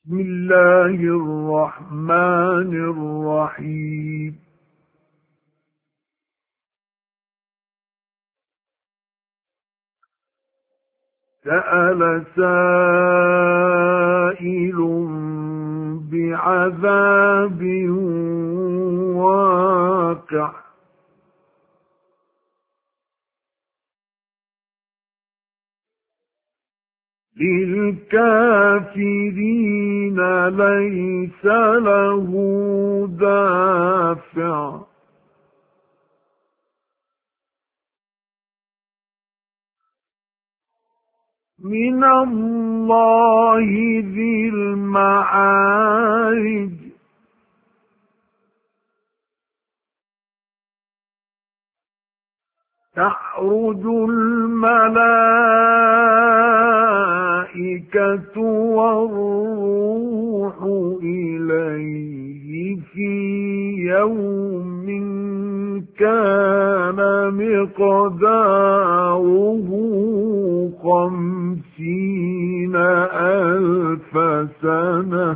بسم الله الرحمن الرحيم سأل سائل بعذاب واقع للكافرين ليس له دافع من الله ذي المعارج تعرج الملائكة والروح إليه في يوم كان مقداره 50,000 سنة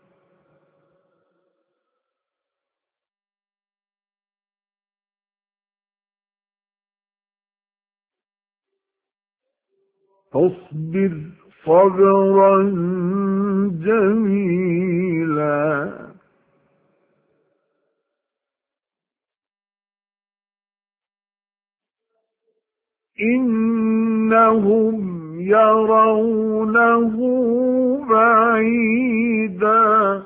فاصبر صبرا جميلا إنهم يرونه بعيدا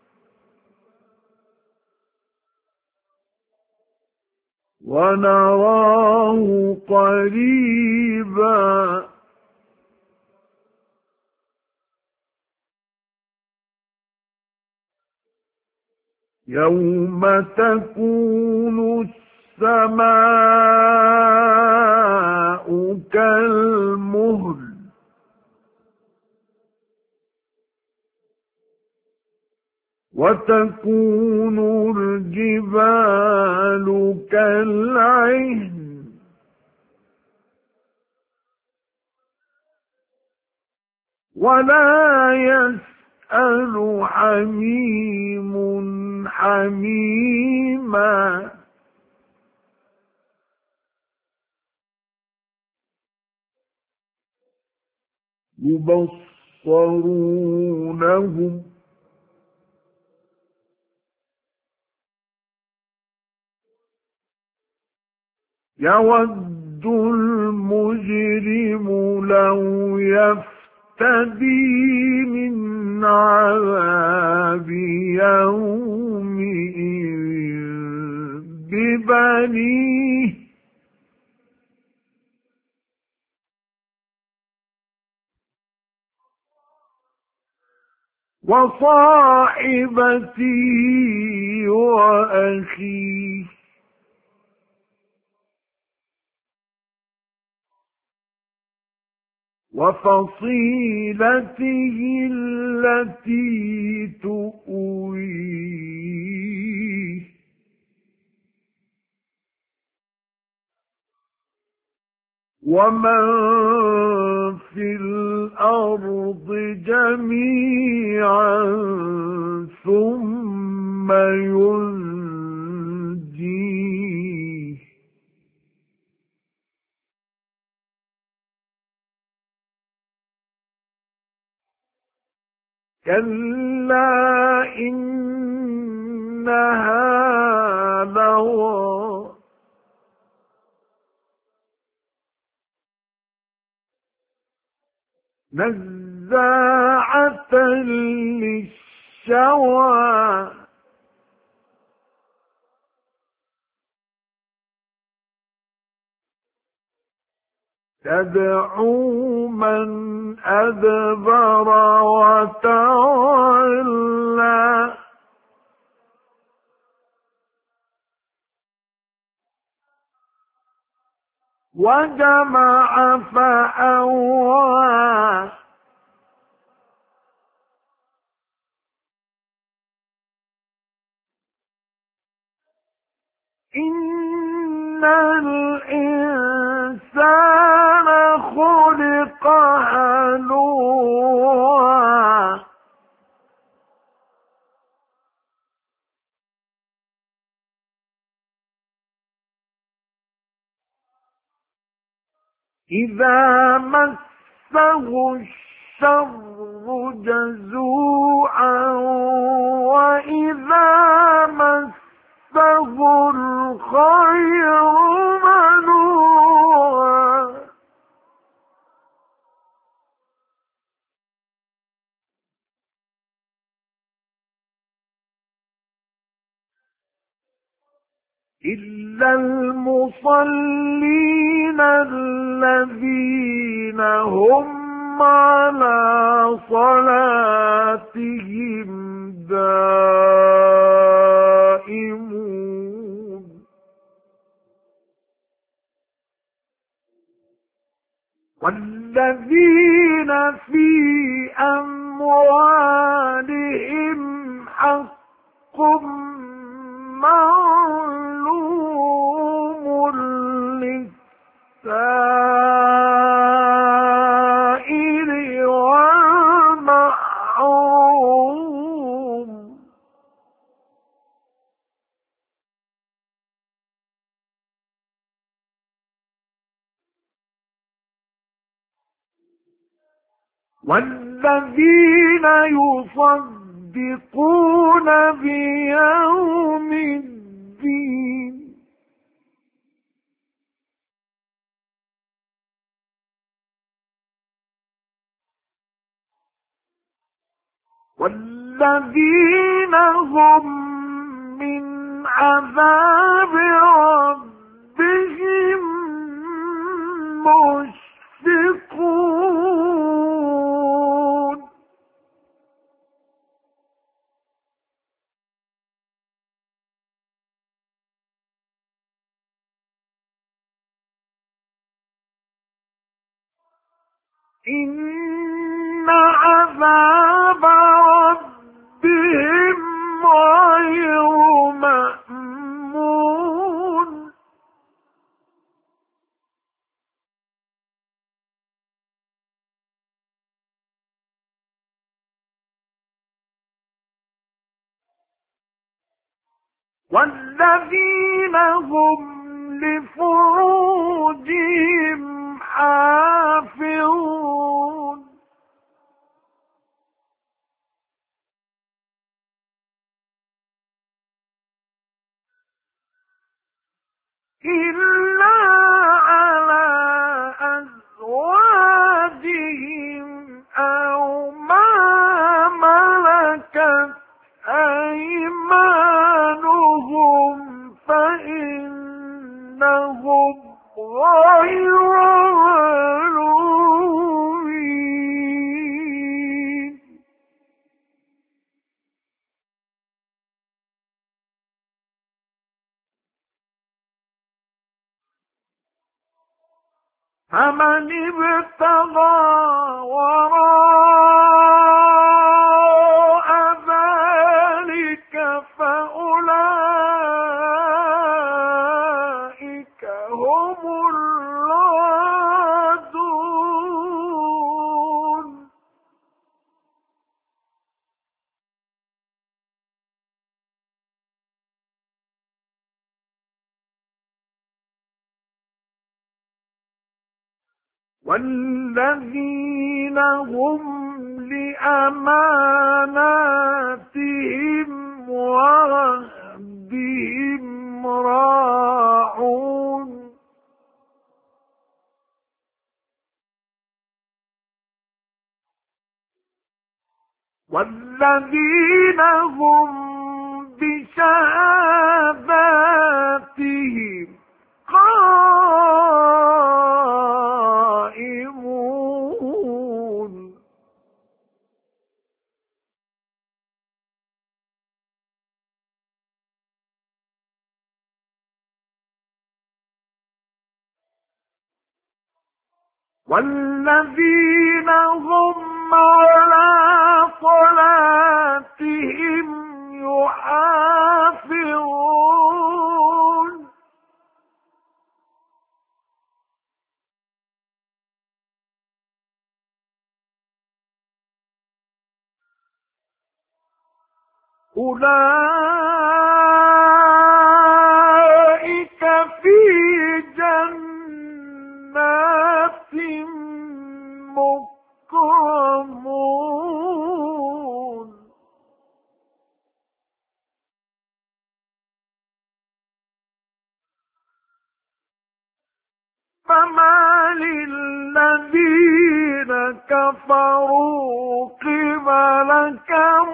ونراه قريبا يوم تكون السماء كالمهل وتكون الجبال كالعهن ولا يسأل حميم حميما يبصرونهم يود المجرم لو يفتدي من عذاب يومئذ ببنيه وصاحبته وأخيه وفصيلته التي تؤويه ومن في الأرض جميعا ثم ينجيه كلا إنها لظى نزاعة للشوى تدعو من أدبر وتولى وجمع فأوعى إن الإنسان خلق هلوعا إذا مسه الشر جزوعا وإذا مسه الخير منوعا إلا المصلين الذين هم على صلاتهم دائمون والذين في أموالهم حق معلوم للسائل والمحروم والذين يصدقون بيوم الدين والذين هم من عذاب ربهم مشفقون إن عذاب ربهم غير مأمون والذين هم لفروجهم حافظون إلا على أزواجهم أو ما ملكت أيمانهم فإنهم غير ملومين فمن ابتغى وراء ذلك فأولئك هم العادون والذين هم لأماناتهم وعهدهم راعون والذين هم بشهاداتهم قائمون والذين هم على صلاتهم يحافظون أولئك في جنات كفروا قبلك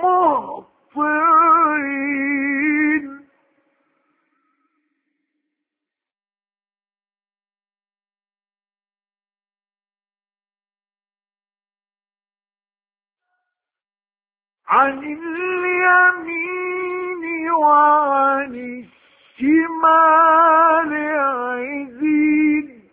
مهطعين عن اليمين وعن الشمال عزين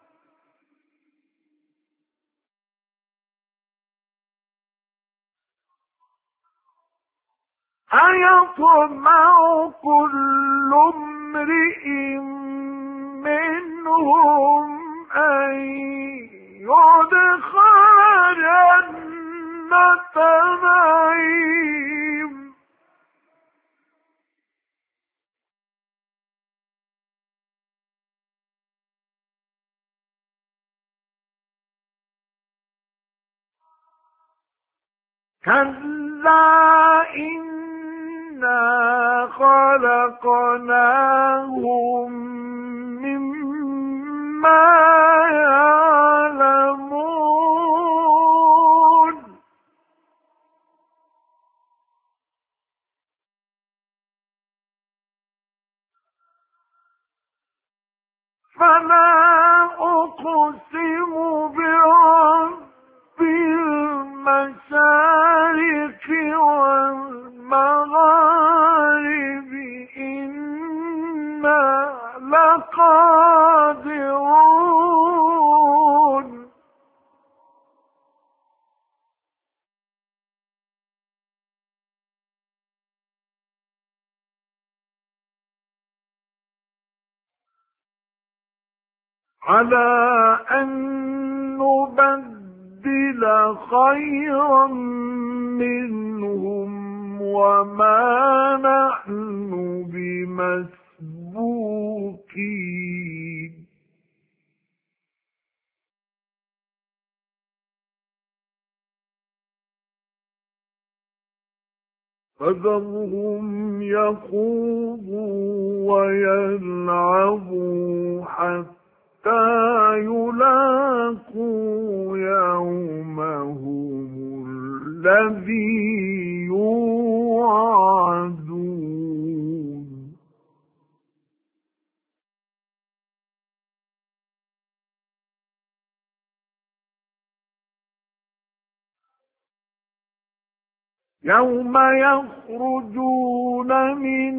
أيطمع كل امرئ منهم أن يدخل جنة نعيم كلا إنا خلقناهم مما يعلمون فلا أقسم برب المشارق والمغارب إنا لقادرون على أن نبدل خيرا منهم وما نحن بمسبوقين فذرهم يخوضوا ويلعبوا حتى يلاقوا يومهم الذي يوعدون يوم يخرجون من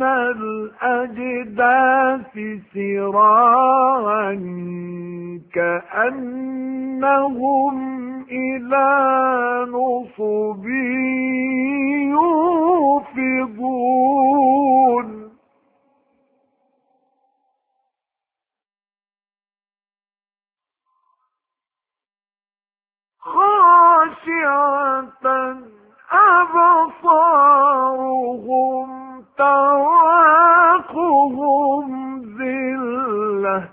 الأجداث سراعا كأنهم إلى نصب يوفضون خاشعة أبصارهم ترهقهم ذلة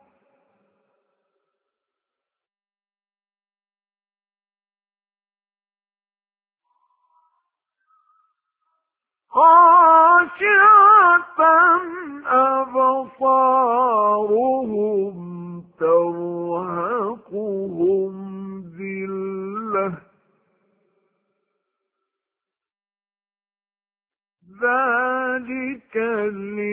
خاشعة أبصارهم ترهقهم ذلة ذلك